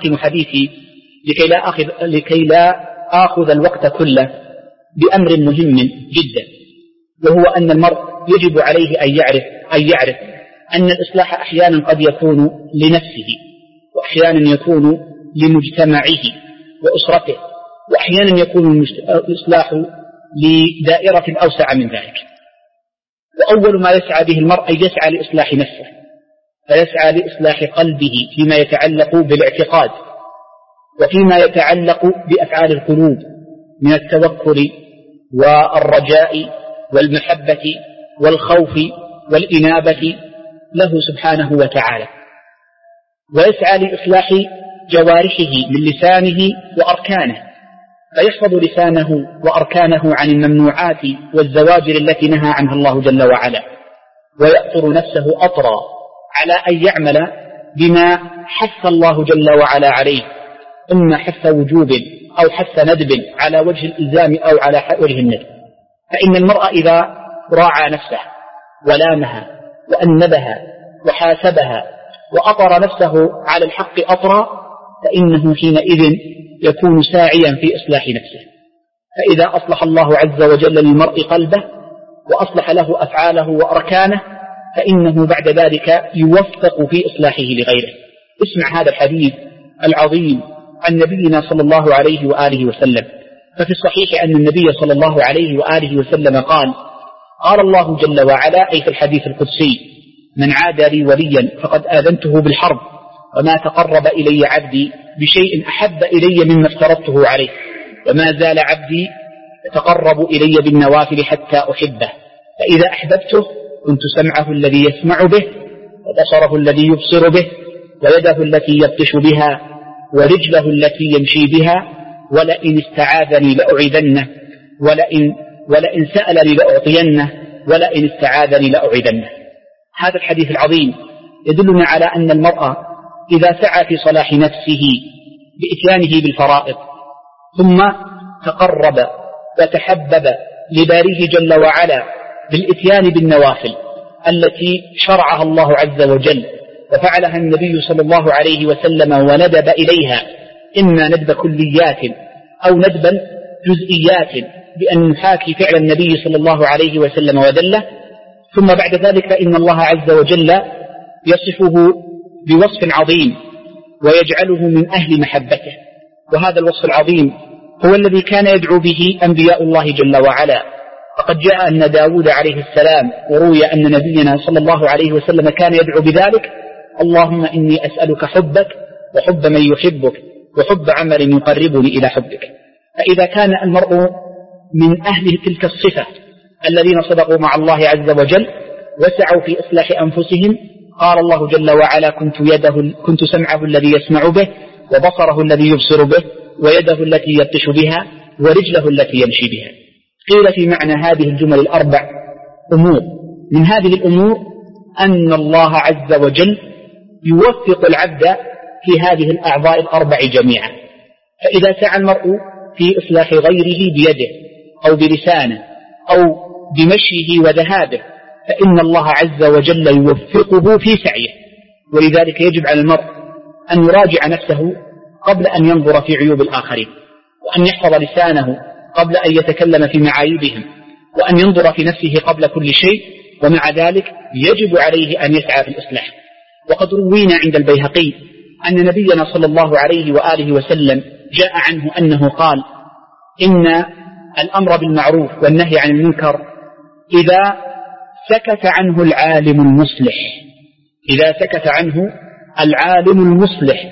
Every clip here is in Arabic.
أختم حديثي لكي لا آخذ الوقت كله بأمر مهم جدا، وهو أن المرء يجب عليه أن يعرف أن الإصلاح أحيانا قد يكون لنفسه، وأحيانا يكون لمجتمعه وأسرته، وأحيانا يكون الإصلاح لدائرة أوسع من ذلك. وأول ما يسعى به المرء أن يسعى لإصلاح نفسه، فيسعى لإصلاح قلبه فيما يتعلق بالاعتقاد، وفيما يتعلق بأفعال القلوب من التوكل والرجاء والمحبة والخوف والإنابة له سبحانه وتعالى. ويسعى لإصلاح جوارحه من لسانه وأركانه، فيحفظ لسانه وأركانه عن الممنوعات والزواجر التي نهى عنها الله جل وعلا، ويأطر نفسه أطرا على أن يعمل بما حث الله جل وعلا عليه، إما حث وجوب أو حث ندب على وجه الإلزام أو على وجه الندب. فإن المرء إذا راعى نفسه ولامها وأنبها وحاسبها وأطر نفسه على الحق أطرا، فإنه حينئذ يكون ساعيا في إصلاح نفسه. فإذا أصلح الله عز وجل للمرء قلبه وأصلح له أفعاله وأركانه، فإنه بعد ذلك يوفق في إصلاحه لغيره. اسمع هذا الحديث العظيم عن نبينا صلى الله عليه وآله وسلم. ففي الصحيح أن النبي صلى الله عليه وآله وسلم قال الله جل وعلا، أي في الحديث القدسي: من عادى لي وليا فقد آذنته بالحرب، وما تقرب إلي عبدي بشيء أحب إلي مما افترضته عليه، وما زال عبدي يتقرب إلي بالنوافل حتى أحبه، فإذا أحببته كنت سمعه الذي يسمع به، وبصره الذي يبصر به، ويده التي يبطش بها، ورجله التي يمشي بها، ولئن استعاذني لأعيذنه، ولئن سألني لأعطينه، ولئن استعاذني لأعيذنه. هذا الحديث العظيم يدلنا على أن المرء إذا سعى في صلاح نفسه بإتيانه بالفرائض، ثم تقرب وتحبب لباريه جل وعلا بالإتيان بالنوافل التي شرعها الله عز وجل وفعلها النبي صلى الله عليه وسلم وندب إليها، إما ندب كليات أو ندبا جزئيات بأن نحاكي فعل النبي صلى الله عليه وسلم ودله، ثم بعد ذلك فإن الله عز وجل يصفه بوصف عظيم ويجعله من أهل محبته. وهذا الوصف العظيم هو الذي كان يدعو به أنبياء الله جل وعلا. فقد جاء أن داود عليه السلام وروي أن نبينا صلى الله عليه وسلم كان يدعو بذلك: اللهم إني أسألك حبك وحب من يحبك وحب عمل يقربني إلى حبك. فإذا كان المرء من أهل تلك الصفة الذين صدقوا مع الله عز وجل وسعوا في إصلاح أنفسهم، قال الله جل وعلا: كنت سمعه الذي يسمع به، وبصره الذي يبصر به، ويده التي يبطش بها، ورجله التي يمشي بها. قيل في معنى هذه الجمل الأربع أمور. من هذه الأمور أن الله عز وجل يوفق العبد في هذه الأعضاء الأربع جميعا. فإذا سعى المرء في إصلاح غيره بيده أو بلسانه أو بمشيه وذهابه، فإن الله عز وجل يوفقه في سعيه. ولذلك يجب على المرء أن يراجع نفسه قبل أن ينظر في عيوب الآخرين، وأن يحفظ لسانه قبل أن يتكلم في معايبهم، وأن ينظر في نفسه قبل كل شيء. ومع ذلك يجب عليه أن يسعى في الإصلاح. وقد روينا عند البيهقي أن نبينا صلى الله عليه وآله وسلم جاء عنه أنه قال: إن الأمر بالمعروف والنهي عن المنكر إذا سكت عنه العالم المصلح، إذا سكت عنه العالم المصلح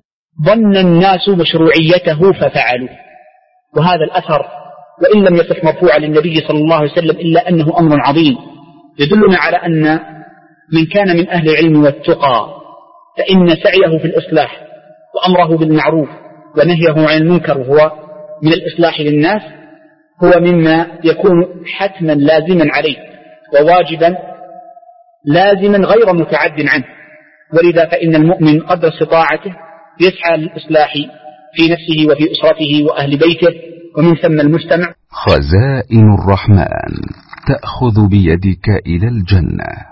ظن الناس مشروعيته ففعلوا. وهذا الأثر وإن لم يصح مرفوعا للنبي صلى الله عليه وسلم إلا أنه أمر عظيم يدلنا على أن من كان من أهل العلم والتقى فإن سعيه في الإصلاح وأمره بالمعروف ونهيه عن المنكر وهو من الإصلاح للناس هو مما يكون حتما لازما عليه وواجبا لازما غير متعد عنه. ولذا فإن المؤمن قدر استطاعته يسعى للإصلاح في نفسه وفي أسرته وأهل بيته ومن ثم المجتمع. خزائن الرحمن تأخذ بيدك إلى الجنة.